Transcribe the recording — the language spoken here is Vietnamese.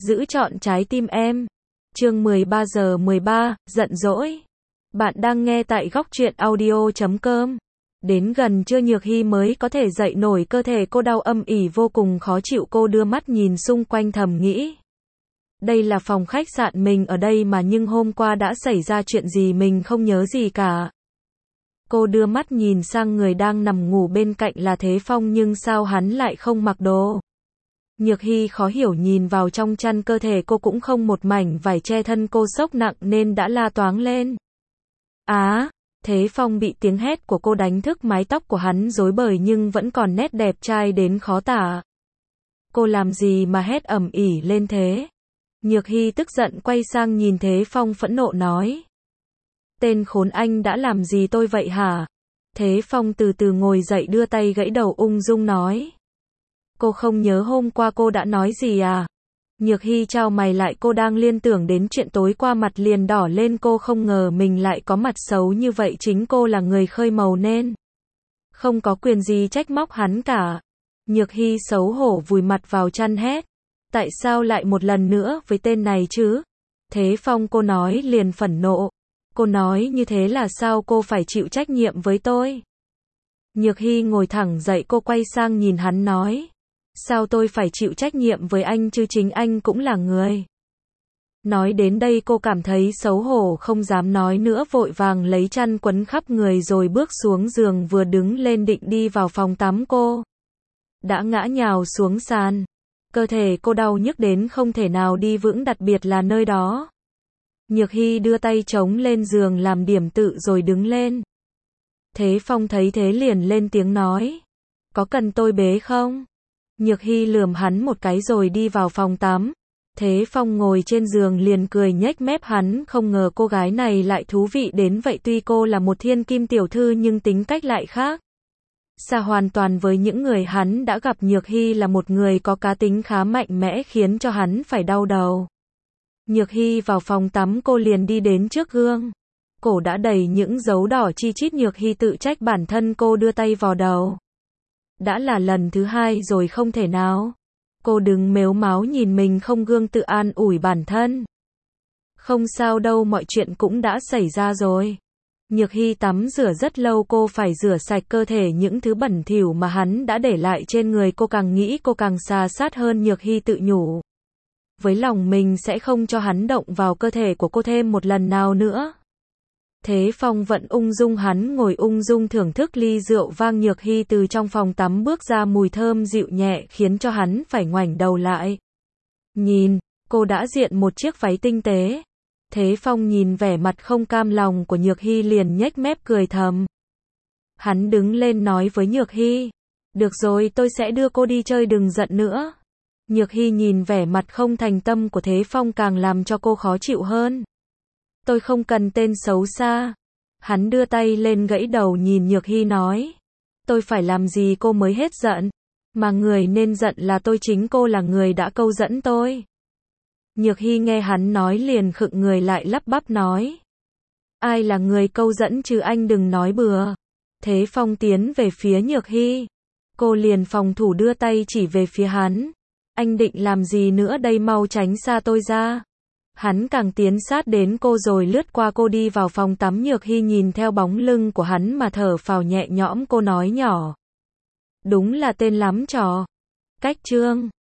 giữ trọn trái tim em. Chương 13 giờ 13, giận dỗi. Bạn đang nghe tại góc truyện audio.com. Đến gần trưa Nhược Hy mới có thể dậy nổi, cơ thể cô đau âm ỉ vô cùng khó chịu, cô đưa mắt nhìn xung quanh thầm nghĩ. Đây là phòng khách sạn mình ở đây mà, nhưng hôm qua đã xảy ra chuyện gì mình không nhớ gì cả. Cô đưa mắt nhìn sang người đang nằm ngủ bên cạnh là Thế Phong, nhưng sao hắn lại không mặc đồ? Nhược Hy khó hiểu nhìn vào trong chăn, cơ thể cô cũng không một mảnh vải che thân, cô sốc nặng nên đã la toáng lên. Thế Phong bị tiếng hét của cô đánh thức, mái tóc của hắn rối bời nhưng vẫn còn nét đẹp trai đến khó tả. Cô làm gì mà hét ầm ĩ lên thế? Nhược Hy tức giận quay sang nhìn Thế Phong phẫn nộ nói. Tên khốn, anh đã làm gì tôi vậy hả? Thế Phong từ từ ngồi dậy, đưa tay gãy đầu, ung dung nói. Cô không nhớ hôm qua cô đã nói gì à? Nhược Hy chau mày lại, cô đang liên tưởng đến chuyện tối qua, mặt liền đỏ lên, cô không ngờ mình lại có mặt xấu như vậy, chính cô là người khơi màu nên không có quyền gì trách móc hắn cả. Nhược Hy xấu hổ vùi mặt vào chăn hét. Tại sao lại một lần nữa với tên này chứ? Thế Phong, cô nói liền phẫn nộ. Cô nói như thế là sao, cô phải chịu trách nhiệm với tôi. Nhược Hy ngồi thẳng dậy, cô quay sang nhìn hắn nói. Sao tôi phải chịu trách nhiệm với anh chứ, chính anh cũng là người. Nói đến đây cô cảm thấy xấu hổ không dám nói nữa, vội vàng lấy chăn quấn khắp người rồi bước xuống giường, vừa đứng lên định đi vào phòng tắm cô đã ngã nhào xuống sàn. Cơ thể cô đau nhức đến không thể nào đi vững, đặc biệt là nơi đó. Nhược Hy đưa tay chống lên giường làm điểm tựa rồi đứng lên. Thế Phong thấy thế liền lên tiếng nói. Có cần tôi bế không? Nhược Hy lườm hắn một cái rồi đi vào phòng tắm. Thế Phong ngồi trên giường liền cười nhếch mép, hắn không ngờ cô gái này lại thú vị đến vậy, tuy cô là một thiên kim tiểu thư nhưng tính cách lại khác xa hoàn toàn với những người hắn đã gặp. Nhược Hy là một người có cá tính khá mạnh mẽ, khiến cho hắn phải đau đầu. Nhược Hy vào phòng tắm, cô liền đi đến trước gương. Cổ đã đầy những dấu đỏ chi chít, Nhược Hy tự trách bản thân, cô đưa tay vào đầu. Đã là lần thứ hai rồi, không thể nào. Cô đừng mếu máo nhìn mình không gương, tự an ủi bản thân. Không sao đâu, mọi chuyện cũng đã xảy ra rồi. Nhược Hy tắm rửa rất lâu, cô phải rửa sạch cơ thể những thứ bẩn thỉu mà hắn đã để lại trên người. Cô càng nghĩ cô càng sa sát hơn. Nhược Hy tự nhủ với lòng mình sẽ không cho hắn động vào cơ thể của cô thêm một lần nào nữa. Thế Phong vẫn ung dung, hắn ngồi ung dung thưởng thức ly rượu vang. Nhược Hy từ trong phòng tắm bước ra, mùi thơm dịu nhẹ khiến cho hắn phải ngoảnh đầu lại. Nhìn, cô đã diện một chiếc váy tinh tế. Thế Phong nhìn vẻ mặt không cam lòng của Nhược Hy liền nhếch mép cười thầm. Hắn đứng lên nói với Nhược Hy. Được rồi, tôi sẽ đưa cô đi chơi, đừng giận nữa. Nhược Hy nhìn vẻ mặt không thành tâm của Thế Phong càng làm cho cô khó chịu hơn. Tôi không cần tên xấu xa. Hắn đưa tay lên gãy đầu, nhìn Nhược Hy nói. Tôi phải làm gì cô mới hết giận? Mà người nên giận là tôi, chính cô là người đã câu dẫn tôi. Nhược Hy nghe hắn nói liền khựng người lại, lắp bắp nói. Ai là người câu dẫn chứ, anh đừng nói bừa. Thế Phong tiến về phía Nhược Hy. Cô liền phòng thủ đưa tay chỉ về phía hắn. Anh định làm gì nữa đây, mau tránh xa tôi ra. Hắn càng tiến sát đến cô rồi lướt qua cô đi vào phòng tắm. Nhược Hy nhìn theo bóng lưng của hắn mà thở phào nhẹ nhõm, cô nói nhỏ. Đúng là tên lắm trò. Cách chương